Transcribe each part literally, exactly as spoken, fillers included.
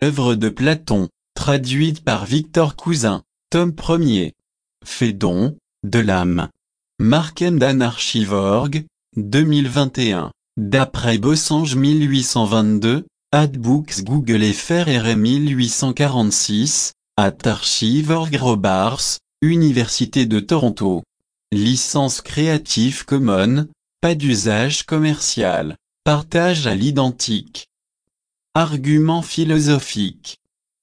Œuvre de Platon, traduite par Victor Cousin, tome premier. Phédon, de l'âme. Markendan Archive.org, deux mille vingt et un. D'après Bossange mille huit cent vingt-deux, Adbooks Google F R R M mille huit cent quarante-six, at Archive.org Robarts, Université de Toronto. Licence Creative Commons, pas d'usage commercial. Partage à l'identique. Argument philosophique.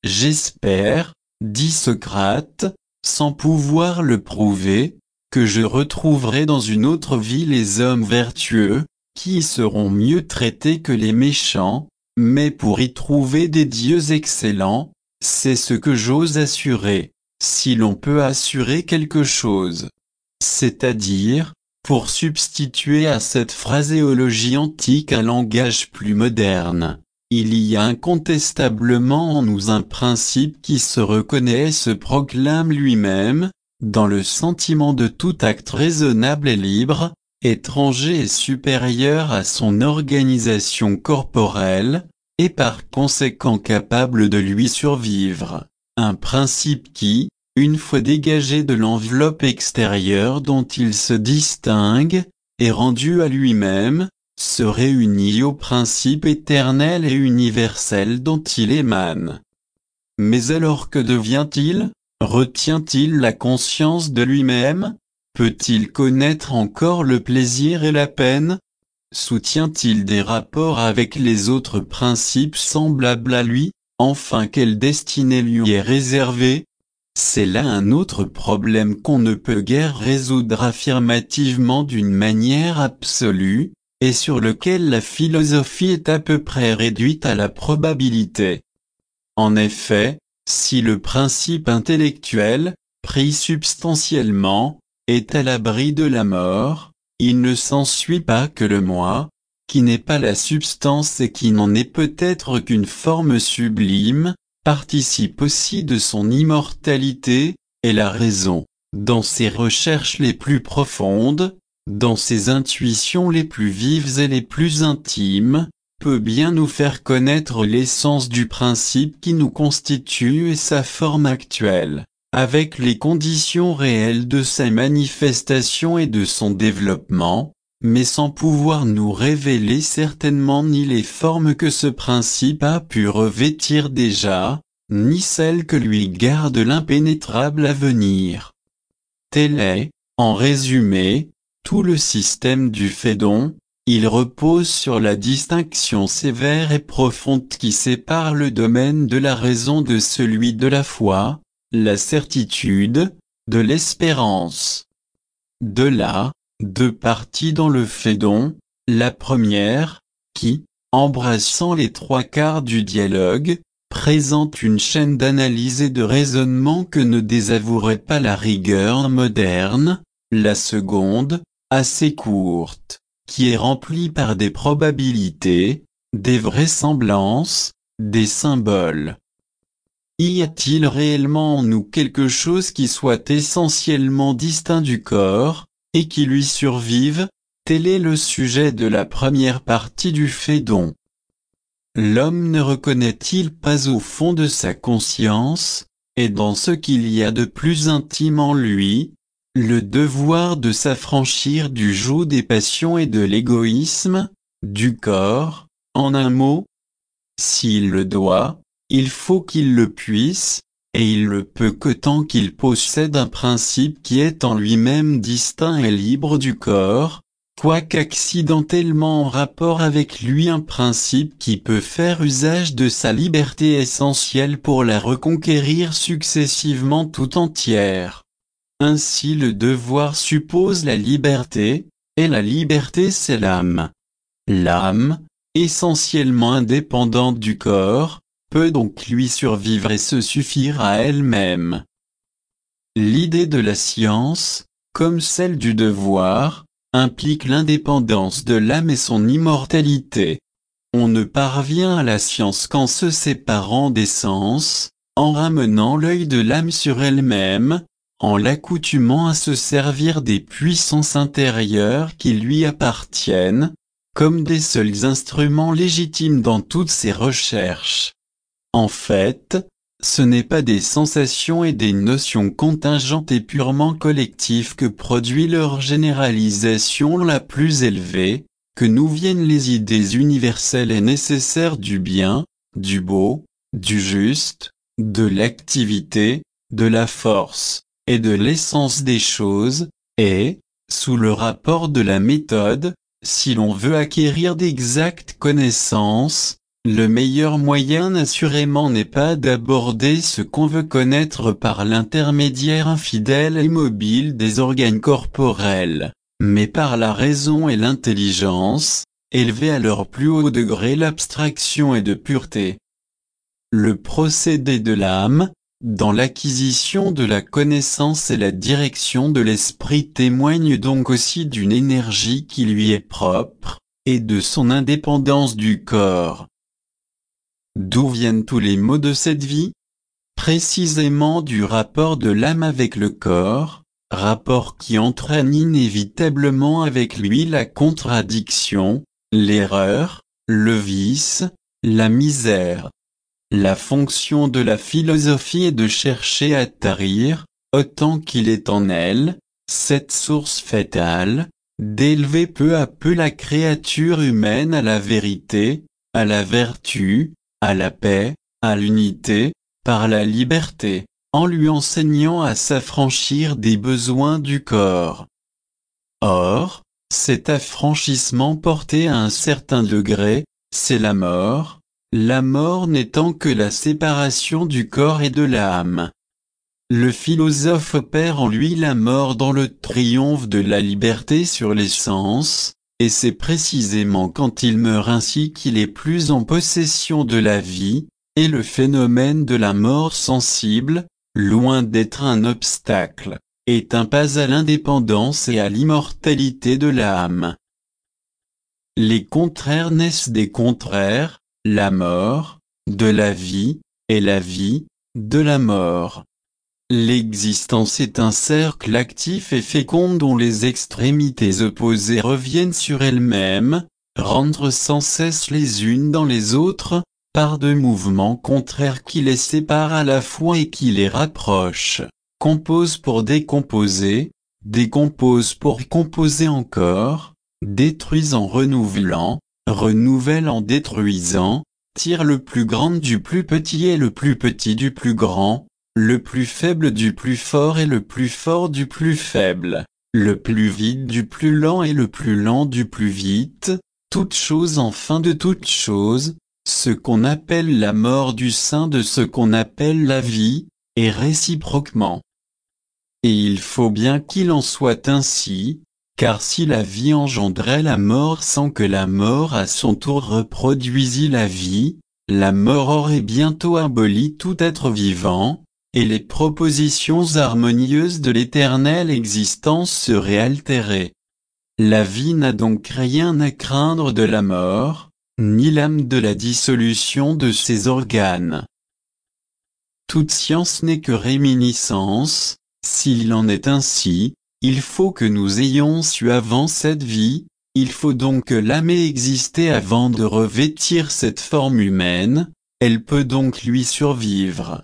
J'espère, dit Socrate, sans pouvoir le prouver, que je retrouverai dans une autre vie les hommes vertueux, qui y seront mieux traités que les méchants, mais pour y trouver des dieux excellents, c'est ce que j'ose assurer, si l'on peut assurer quelque chose. C'est-à-dire, pour substituer à cette phraséologie antique un langage plus moderne, il y a incontestablement en nous un principe qui se reconnaît et se proclame lui-même, dans le sentiment de tout acte raisonnable et libre, étranger et supérieur à son organisation corporelle, et par conséquent capable de lui survivre, un principe qui, une fois dégagé de l'enveloppe extérieure dont il se distingue, et rendu à lui-même, se réunit au principe éternel et universel dont il émane. Mais alors que devient-il? Retient-il la conscience de lui-même? Peut-il connaître encore le plaisir et la peine? Soutient-il des rapports avec les autres principes semblables à lui? Enfin, quelle destinée lui est réservée? C'est là un autre problème qu'on ne peut guère résoudre affirmativement d'une manière absolue, et sur lequel la philosophie est à peu près réduite à la probabilité. En effet, si le principe intellectuel, pris substantiellement, est à l'abri de la mort, il ne s'ensuit pas que le moi, qui n'est pas la substance et qui n'en est peut-être qu'une forme sublime, participe aussi de son immortalité, et la raison, dans ses recherches les plus profondes, dans ses intuitions les plus vives et les plus intimes, peut bien nous faire connaître l'essence du principe qui nous constitue et sa forme actuelle, avec les conditions réelles de sa manifestation et de son développement, mais sans pouvoir nous révéler certainement ni les formes que ce principe a pu revêtir déjà, ni celles que lui garde l'impénétrable avenir. Tel est, en résumé, tout le système du Phédon. Il repose sur la distinction sévère et profonde qui sépare le domaine de la raison de celui de la foi, la certitude, de l'espérance. De là, deux parties dans le Phédon, la première, qui, embrassant les trois quarts du dialogue, présente une chaîne d'analyse et de raisonnement que ne désavouerait pas la rigueur moderne, la seconde, assez courte, qui est remplie par des probabilités, des vraisemblances, des symboles. Y a-t-il réellement en nous quelque chose qui soit essentiellement distinct du corps, et qui lui survive? Tel est le sujet de la première partie du Phédon. L'homme ne reconnaît-il pas au fond de sa conscience, et dans ce qu'il y a de plus intime en lui, le devoir de s'affranchir du joug des passions et de l'égoïsme, du corps, en un mot? S'il le doit, il faut qu'il le puisse, et il le peut que tant qu'il possède un principe qui est en lui-même distinct et libre du corps, quoique accidentellement en rapport avec lui un principe qui peut faire usage de sa liberté essentielle pour la reconquérir successivement tout entière. Ainsi le devoir suppose la liberté, et la liberté c'est l'âme. L'âme, essentiellement indépendante du corps, peut donc lui survivre et se suffire à elle-même. L'idée de la science, comme celle du devoir, implique l'indépendance de l'âme et son immortalité. On ne parvient à la science qu'en se séparant des sens, en ramenant l'œil de l'âme sur elle-même, en l'accoutumant à se servir des puissances intérieures qui lui appartiennent, comme des seuls instruments légitimes dans toutes ses recherches. En fait, ce n'est pas des sensations et des notions contingentes et purement collectives que produit leur généralisation la plus élevée, que nous viennent les idées universelles et nécessaires du bien, du beau, du juste, de l'activité, de la force, et de l'essence des choses, et, sous le rapport de la méthode, si l'on veut acquérir d'exactes connaissances, le meilleur moyen assurément n'est pas d'aborder ce qu'on veut connaître par l'intermédiaire infidèle et mobile des organes corporels, mais par la raison et l'intelligence, élever à leur plus haut degré l'abstraction et de pureté. Le procédé de l'âme, dans l'acquisition de la connaissance et la direction de l'esprit témoigne donc aussi d'une énergie qui lui est propre, et de son indépendance du corps. D'où viennent tous les maux de cette vie? Précisément du rapport de l'âme avec le corps, rapport qui entraîne inévitablement avec lui la contradiction, l'erreur, le vice, la misère. La fonction de la philosophie est de chercher à tarir, autant qu'il est en elle, cette source fatale, d'élever peu à peu la créature humaine à la vérité, à la vertu, à la paix, à l'unité, par la liberté, en lui enseignant à s'affranchir des besoins du corps. Or, cet affranchissement porté à un certain degré, c'est la mort, la mort n'étant que la séparation du corps et de l'âme. Le philosophe opère en lui la mort dans le triomphe de la liberté sur les sens, et c'est précisément quand il meurt ainsi qu'il est plus en possession de la vie, et le phénomène de la mort sensible, loin d'être un obstacle, est un pas à l'indépendance et à l'immortalité de l'âme. Les contraires naissent des contraires, la mort, de la vie, et la vie, de la mort. L'existence est un cercle actif et fécond dont les extrémités opposées reviennent sur elles-mêmes, rentrent sans cesse les unes dans les autres, par de mouvements contraires qui les séparent à la fois et qui les rapprochent, composent pour décomposer, décomposent pour composer encore, détruisent en renouvelant, renouvellent en détruisant, tirent le plus grand du plus petit et le plus petit du plus grand, le plus faible du plus fort et le plus fort du plus faible, le plus vite du plus lent et le plus lent du plus vite, toute chose enfin de toute chose, ce qu'on appelle la mort du sein de ce qu'on appelle la vie, et réciproquement. Et il faut bien qu'il en soit ainsi, car si la vie engendrait la mort sans que la mort à son tour reproduisît la vie, la mort aurait bientôt aboli tout être vivant, et les propositions harmonieuses de l'éternelle existence seraient altérées. La vie n'a donc rien à craindre de la mort, ni l'âme de la dissolution de ses organes. Toute science n'est que réminiscence, s'il en est ainsi, il faut que nous ayons su avant cette vie, il faut donc que l'âme ait existé avant de revêtir cette forme humaine, elle peut donc lui survivre.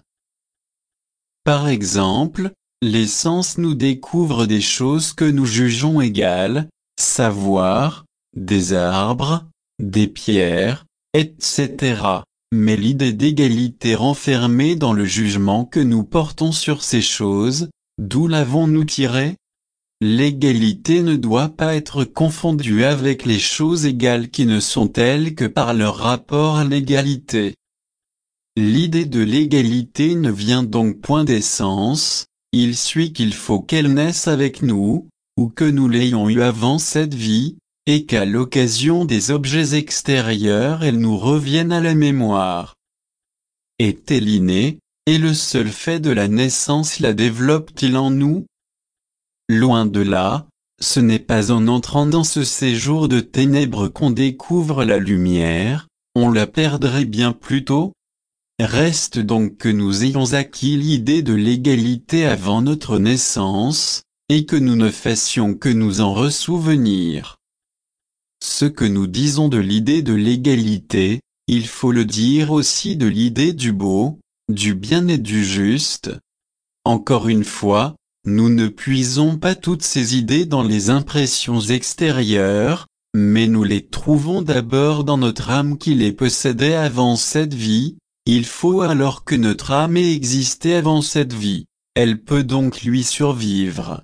Par exemple, les sens nous découvrent des choses que nous jugeons égales, savoir, des arbres, des pierres, et cetera. Mais l'idée d'égalité renfermée dans le jugement que nous portons sur ces choses, d'où l'avons-nous tirée? L'égalité ne doit pas être confondue avec les choses égales qui ne sont telles que par leur rapport à l'égalité. L'idée de l'égalité ne vient donc point d'essence, il suit qu'il faut qu'elle naisse avec nous, ou que nous l'ayons eue avant cette vie, et qu'à l'occasion des objets extérieurs elle nous revienne à la mémoire. Est-elle innée, et le seul fait de la naissance la développe-t-il en nous? Loin de là, ce n'est pas en entrant dans ce séjour de ténèbres qu'on découvre la lumière, on la perdrait bien plus tôt. Reste donc que nous ayons acquis l'idée de l'égalité avant notre naissance, et que nous ne fassions que nous en ressouvenir. Ce que nous disons de l'idée de l'égalité, il faut le dire aussi de l'idée du beau, du bien et du juste. Encore une fois, nous ne puisons pas toutes ces idées dans les impressions extérieures, mais nous les trouvons d'abord dans notre âme qui les possédait avant cette vie. Il faut alors que notre âme ait existé avant cette vie. Elle peut donc lui survivre.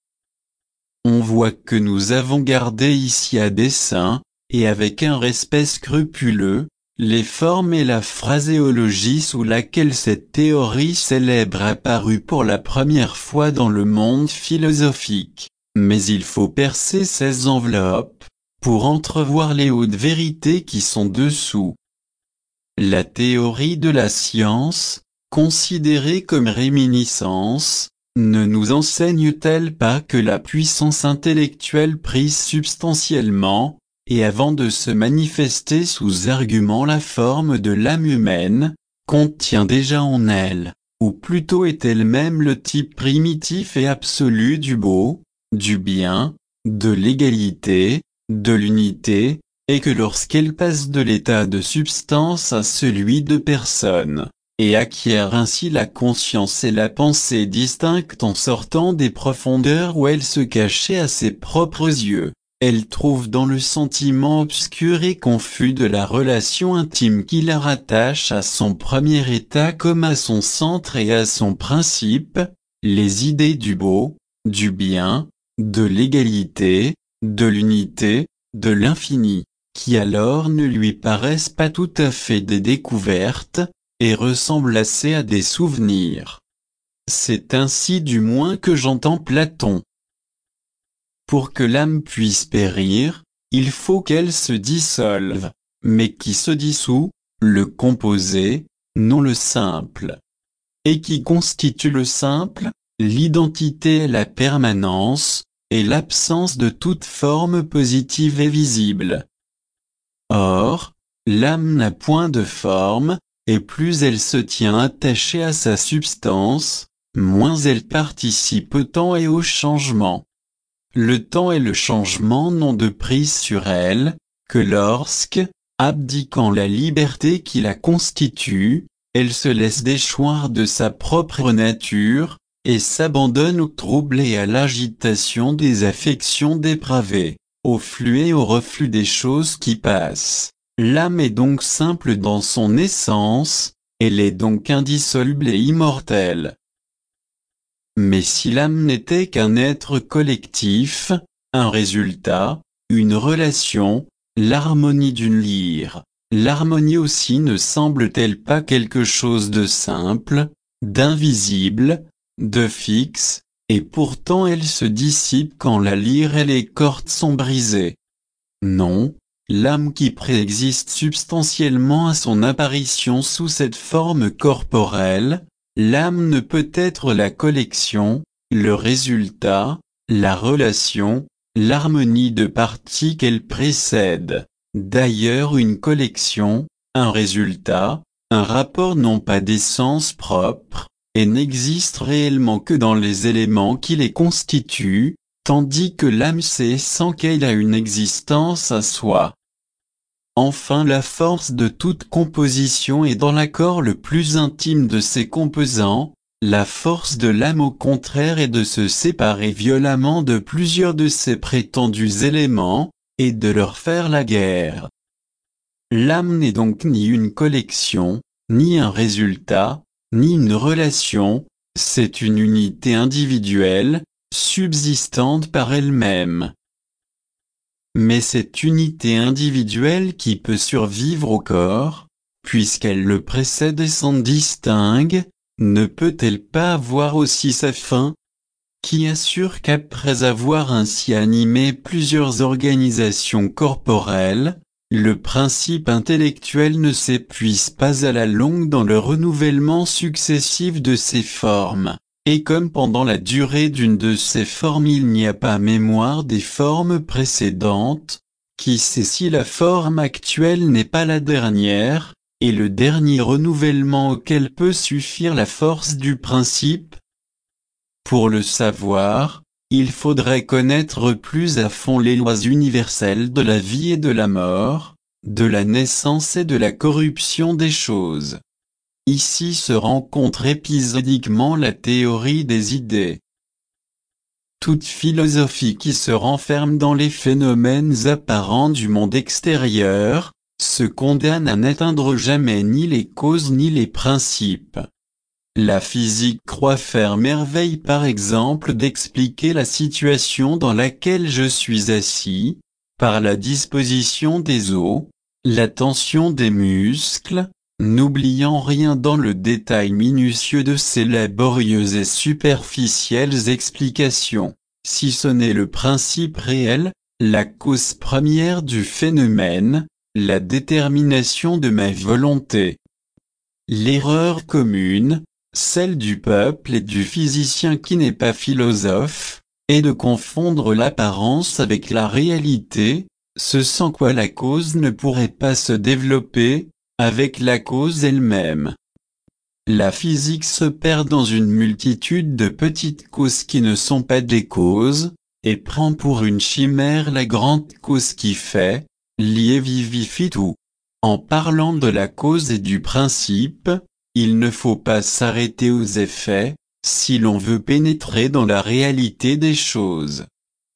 On voit que nous avons gardé ici à dessein, et avec un respect scrupuleux, les formes et la phraséologie sous laquelle cette théorie célèbre apparut pour la première fois dans le monde philosophique. Mais il faut percer ces enveloppes, pour entrevoir les hautes vérités qui sont dessous. La théorie de la science, considérée comme réminiscence, ne nous enseigne-t-elle pas que la puissance intellectuelle prise substantiellement, et avant de se manifester sous argument la forme de l'âme humaine, contient déjà en elle, ou plutôt est elle-même le type primitif et absolu du beau, du bien, de l'égalité, de l'unité, et que lorsqu'elle passe de l'état de substance à celui de personne, et acquiert ainsi la conscience et la pensée distinctes en sortant des profondeurs où elle se cachait à ses propres yeux, elle trouve dans le sentiment obscur et confus de la relation intime qui la rattache à son premier état comme à son centre et à son principe, les idées du beau, du bien, de l'égalité, de l'unité, de l'infini, qui alors ne lui paraissent pas tout à fait des découvertes, et ressemblent assez à des souvenirs. C'est ainsi du moins que j'entends Platon. Pour que l'âme puisse périr, il faut qu'elle se dissolve, mais qui se dissout, le composé, non le simple. Et qui constitue le simple, l'identité et la permanence, et l'absence de toute forme positive et visible. Or, l'âme n'a point de forme, et plus elle se tient attachée à sa substance, moins elle participe au temps et au changement. Le temps et le changement n'ont de prise sur elle, que lorsque, abdiquant la liberté qui la constitue, elle se laisse déchoir de sa propre nature, et s'abandonne au trouble et à l'agitation des affections dépravées, au flux et au reflux des choses qui passent. L'âme est donc simple dans son essence, elle est donc indissoluble et immortelle. Mais si l'âme n'était qu'un être collectif, un résultat, une relation, l'harmonie d'une lyre, l'harmonie aussi ne semble-t-elle pas quelque chose de simple, d'invisible, de fixe, et pourtant elle se dissipe quand la lyre et les cordes sont brisées. Non, l'âme qui préexiste substantiellement à son apparition sous cette forme corporelle, l'âme ne peut être la collection, le résultat, la relation, l'harmonie de parties qu'elle précède. D'ailleurs une collection, un résultat, un rapport n'ont pas d'essence propre, et n'existent réellement que dans les éléments qui les constituent, tandis que l'âme sait sans qu'elle a une existence à soi. Enfin la force de toute composition est dans l'accord le plus intime de ses composants, la force de l'âme au contraire est de se séparer violemment de plusieurs de ses prétendus éléments, et de leur faire la guerre. L'âme n'est donc ni une collection, ni un résultat, ni une relation, c'est une unité individuelle, subsistante par elle-même. Mais cette unité individuelle qui peut survivre au corps, puisqu'elle le précède et s'en distingue, ne peut-elle pas avoir aussi sa fin? Qui assure qu'après avoir ainsi animé plusieurs organisations corporelles, le principe intellectuel ne s'épuise pas à la longue dans le renouvellement successif de ses formes, et comme pendant la durée d'une de ces formes il n'y a pas mémoire des formes précédentes, qui sait si la forme actuelle n'est pas la dernière, et le dernier renouvellement auquel peut suffire la force du principe? Pour le savoir, il faudrait connaître plus à fond les lois universelles de la vie et de la mort, de la naissance et de la corruption des choses. Ici se rencontre épisodiquement la théorie des idées. Toute philosophie qui se renferme dans les phénomènes apparents du monde extérieur, se condamne à n'atteindre jamais ni les causes ni les principes. La physique croit faire merveille par exemple d'expliquer la situation dans laquelle je suis assis, par la disposition des os, la tension des muscles, n'oubliant rien dans le détail minutieux de ces laborieuses et superficielles explications, si ce n'est le principe réel, la cause première du phénomène, la détermination de ma volonté. L'erreur commune, celle du peuple et du physicien qui n'est pas philosophe, est de confondre l'apparence avec la réalité, ce sans quoi la cause ne pourrait pas se développer, avec la cause elle-même. La physique se perd dans une multitude de petites causes qui ne sont pas des causes, et prend pour une chimère la grande cause qui fait, lie et vivifie tout. En parlant de la cause et du principe, il ne faut pas s'arrêter aux effets, si l'on veut pénétrer dans la réalité des choses.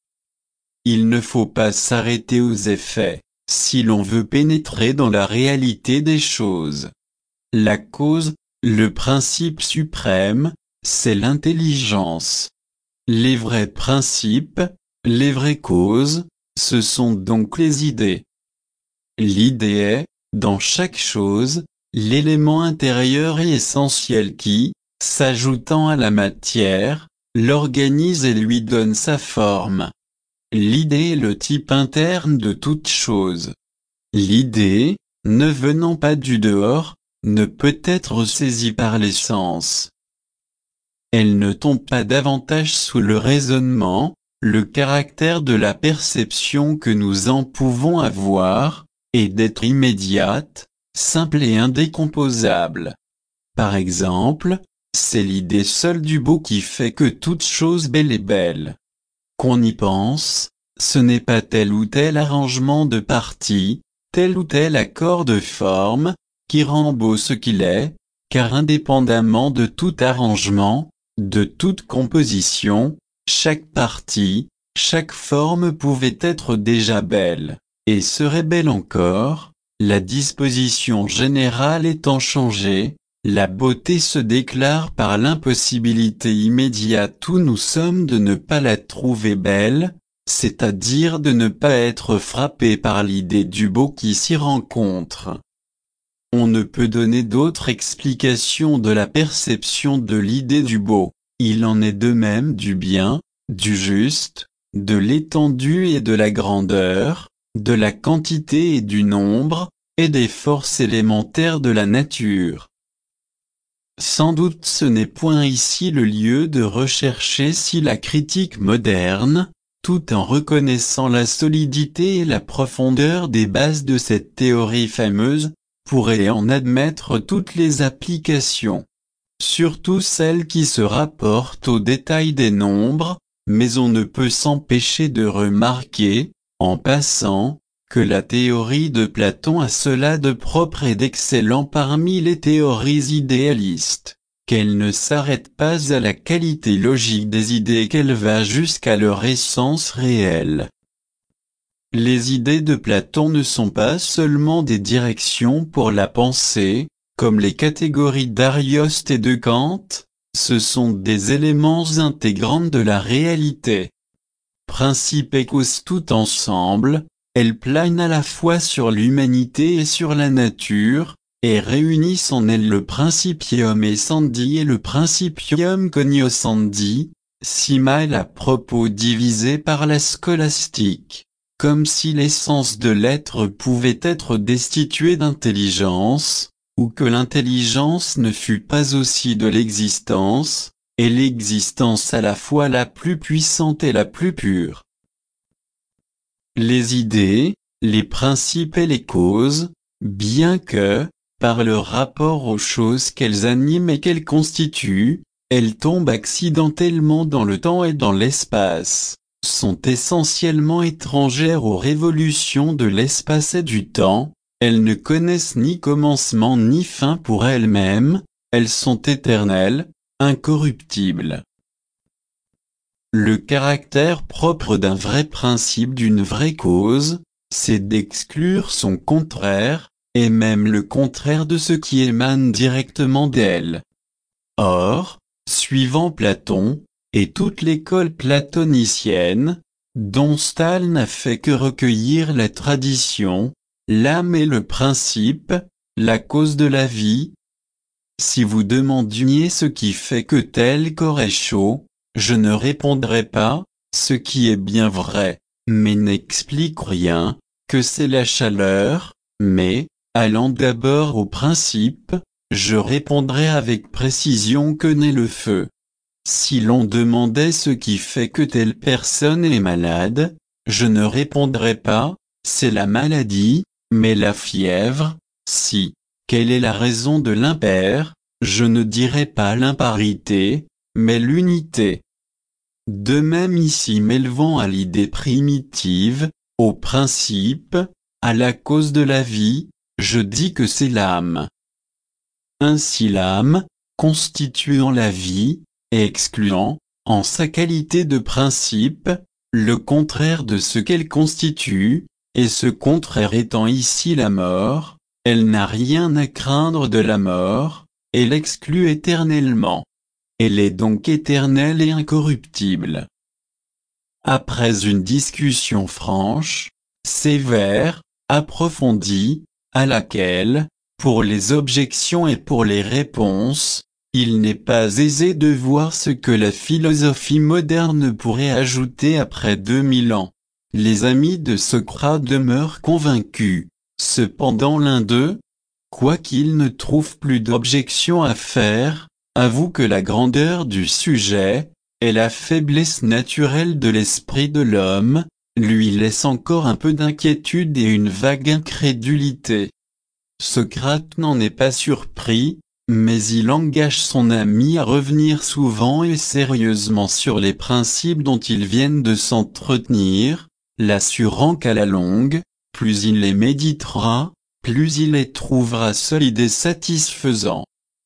Il ne faut pas s'arrêter aux effets, si l'on veut pénétrer dans la réalité des choses. La cause, le principe suprême, c'est l'intelligence. Les vrais principes, les vraies causes, ce sont donc les idées. L'idée est, dans chaque chose, l'élément intérieur et essentiel qui, s'ajoutant à la matière, l'organise et lui donne sa forme. L'idée est le type interne de toute chose. L'idée, ne venant pas du dehors, ne peut être saisie par les sens. Elle ne tombe pas davantage sous le raisonnement, le caractère de la perception que nous en pouvons avoir, est d'être immédiate, simple et indécomposable. Par exemple, c'est l'idée seule du beau qui fait que toute chose belle est belle. Qu'on y pense, ce n'est pas tel ou tel arrangement de parties, tel ou tel accord de forme, qui rend beau ce qu'il est, car indépendamment de tout arrangement, de toute composition, chaque partie, chaque forme pouvait être déjà belle, et serait belle encore, la disposition générale étant changée, la beauté se déclare par l'impossibilité immédiate où nous sommes de ne pas la trouver belle, c'est-à-dire de ne pas être frappé par l'idée du beau qui s'y rencontre. On ne peut donner d'autre explication de la perception de l'idée du beau. Il en est de même du bien, du juste, de l'étendue et de la grandeur, de la quantité et du nombre, et des forces élémentaires de la nature. Sans doute ce n'est point ici le lieu de rechercher si la critique moderne, tout en reconnaissant la solidité et la profondeur des bases de cette théorie fameuse, pourrait en admettre toutes les applications. Surtout celles qui se rapportent au détail des nombres, mais on ne peut s'empêcher de remarquer, en passant, que la théorie de Platon a cela de propre et d'excellent parmi les théories idéalistes, qu'elle ne s'arrête pas à la qualité logique des idées, qu'elle va jusqu'à leur essence réelle. Les idées de Platon ne sont pas seulement des directions pour la pensée, comme les catégories d'Arioste et de Kant, ce sont des éléments intégrants de la réalité. Principe et cause tout ensemble, elles planent à la fois sur l'humanité et sur la nature, et réunissent en elles le principium essendi et le principium cognoscendi, si mal à propos divisé par la scolastique, comme si l'essence de l'être pouvait être destituée d'intelligence, ou que l'intelligence ne fût pas aussi de l'existence, et l'existence à la fois la plus puissante et la plus pure. Les idées, les principes et les causes, bien que, par leur rapport aux choses qu'elles animent et qu'elles constituent, elles tombent accidentellement dans le temps et dans l'espace, sont essentiellement étrangères aux révolutions de l'espace et du temps, elles ne connaissent ni commencement ni fin pour elles-mêmes, elles sont éternelles, incorruptibles. Le caractère propre d'un vrai principe, d'une vraie cause, c'est d'exclure son contraire, et même le contraire de ce qui émane directement d'elle. Or, suivant Platon, et toute l'école platonicienne, dont Stahl n'a fait que recueillir la tradition, l'âme est le principe, la cause de la vie. Si vous demandiez ce qui fait que tel corps est chaud, je ne répondrai pas, ce qui est bien vrai, mais n'explique rien, que c'est la chaleur, mais, allant d'abord au principe, je répondrai avec précision que n'est le feu. Si l'on demandait ce qui fait que telle personne est malade, je ne répondrai pas, c'est la maladie, mais la fièvre, si, quelle est la raison de l'impair, je ne dirai pas l'imparité, mais l'unité. De même ici m'élevant à l'idée primitive, au principe, à la cause de la vie, je dis que c'est l'âme. Ainsi l'âme, constituant la vie, et excluant, en sa qualité de principe, le contraire de ce qu'elle constitue, et ce contraire étant ici la mort, elle n'a rien à craindre de la mort, et l'exclut éternellement. Elle est donc éternelle et incorruptible. Après une discussion franche, sévère, approfondie, à laquelle, pour les objections et pour les réponses, il n'est pas aisé de voir ce que la philosophie moderne pourrait ajouter après deux mille ans. Les amis de Socrate demeurent convaincus. Cependant l'un d'eux, quoiqu'il ne trouve plus d'objection à faire, avoue que la grandeur du sujet, et la faiblesse naturelle de l'esprit de l'homme, lui laisse encore un peu d'inquiétude et une vague incrédulité. Socrate n'en est pas surpris, mais il engage son ami à revenir souvent et sérieusement sur les principes dont ils viennent de s'entretenir, l'assurant qu'à la longue, plus il les méditera, plus il les trouvera solides et satisfaisants.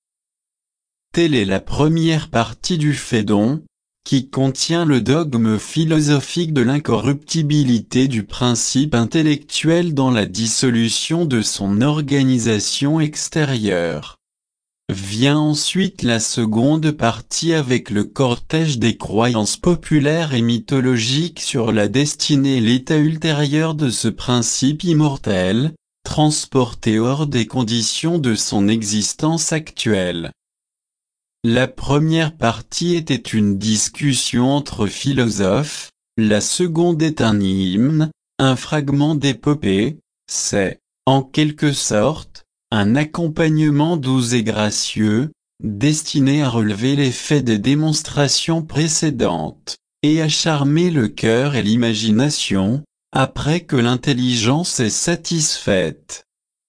Telle est la première partie du Phédon, qui contient le dogme philosophique de l'incorruptibilité du principe intellectuel dans la dissolution de son organisation extérieure. Vient ensuite la seconde partie avec le cortège des croyances populaires et mythologiques sur la destinée et l'état ultérieur de ce principe immortel, transporté hors des conditions de son existence actuelle. La première partie était une discussion entre philosophes, la seconde est un hymne, un fragment d'épopée, c'est, en quelque sorte, un accompagnement doux et gracieux, destiné à relever l'effet des démonstrations précédentes, et à charmer le cœur et l'imagination, après que l'intelligence est satisfaite.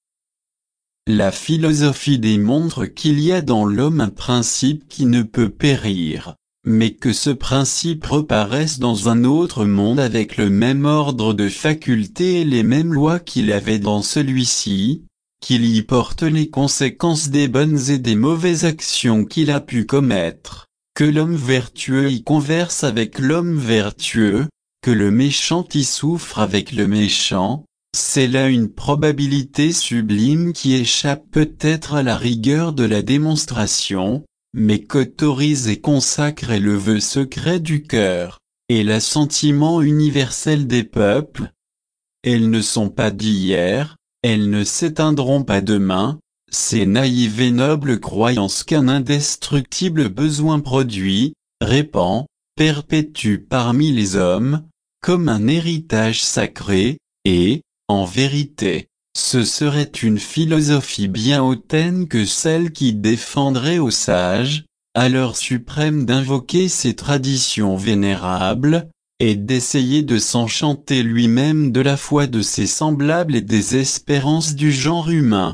La philosophie démontre qu'il y a dans l'homme un principe qui ne peut périr, mais que ce principe reparaisse dans un autre monde avec le même ordre de facultés et les mêmes lois qu'il avait dans celui-ci, qu'il y porte les conséquences des bonnes et des mauvaises actions qu'il a pu commettre, que l'homme vertueux y converse avec l'homme vertueux, que le méchant y souffre avec le méchant. C'est là une probabilité sublime qui échappe peut-être à la rigueur de la démonstration, mais qu'autorise et consacre et le vœu secret du cœur, et l'assentiment universel des peuples. Elles ne sont pas d'hier, elles ne s'éteindront pas demain, ces naïves et nobles croyances qu'un indestructible besoin produit, répand, perpétue parmi les hommes, comme un héritage sacré, et, en vérité, ce serait une philosophie bien hautaine que celle qui défendrait aux sages, à l'heure suprême d'invoquer ces traditions vénérables, et d'essayer de s'enchanter lui-même de la foi de ses semblables et des espérances du genre humain.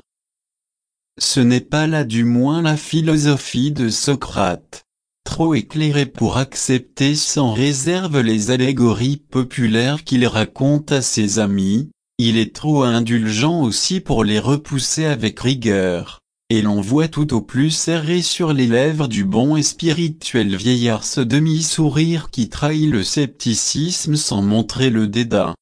Ce n'est pas là du moins la philosophie de Socrate. Trop éclairé pour accepter sans réserve les allégories populaires qu'il raconte à ses amis, il est trop indulgent aussi pour les repousser avec rigueur, et l'on voit tout au plus serrer sur les lèvres du bon et spirituel vieillard ce demi-sourire qui trahit le scepticisme sans montrer le dédain.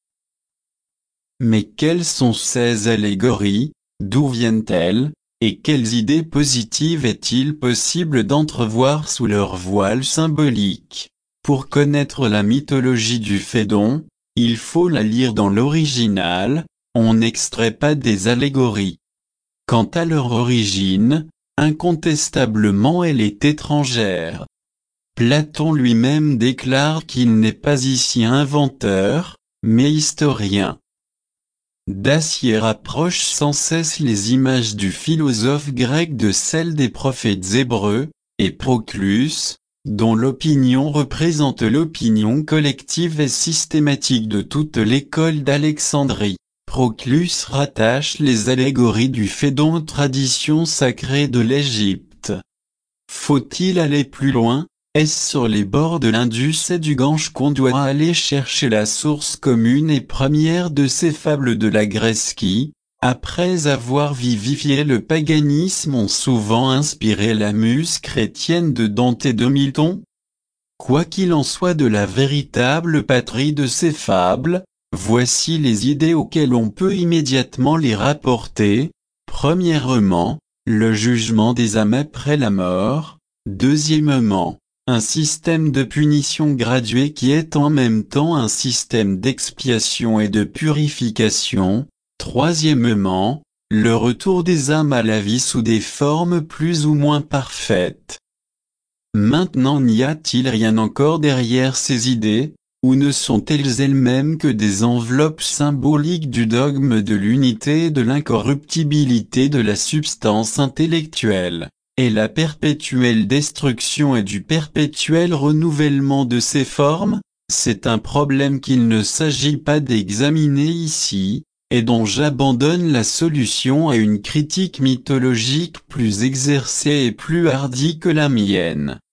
Mais quelles sont ces allégories, d'où viennent-elles, et quelles idées positives est-il possible d'entrevoir sous leur voile symbolique? Pour connaître la mythologie du Phédon, il faut la lire dans l'original, on n'extrait pas des allégories. Quant à leur origine, incontestablement elle est étrangère. Platon lui-même déclare qu'il n'est pas ici inventeur, mais historien. Dacier rapproche sans cesse les images du philosophe grec de celles des prophètes hébreux, et Proclus, dont l'opinion représente l'opinion collective et systématique de toute l'école d'Alexandrie. Proclus rattache les allégories du Phédon aux traditions sacrées de l'Égypte. Faut-il aller plus loin? Est-ce sur les bords de l'Indus et du Gange qu'on doit aller chercher la source commune et première de ces fables de la Grèce qui, après avoir vivifié le paganisme, ont souvent inspiré la muse chrétienne de Dante et de Milton? Quoi qu'il en soit de la véritable patrie de ces fables, voici les idées auxquelles on peut immédiatement les rapporter. Premièrement, le jugement des âmes après la mort. Deuxièmement, un système de punition graduée qui est en même temps un système d'expiation et de purification. Troisièmement, le retour des âmes à la vie sous des formes plus ou moins parfaites. Maintenant, n'y a-t-il rien encore derrière ces idées, ou ne sont-elles elles-mêmes que des enveloppes symboliques du dogme de l'unité et de l'incorruptibilité de la substance intellectuelle, et la perpétuelle destruction et du perpétuel renouvellement de ces formes? C'est un problème qu'il ne s'agit pas d'examiner ici, et dont j'abandonne la solution à une critique mythologique plus exercée et plus hardie que la mienne.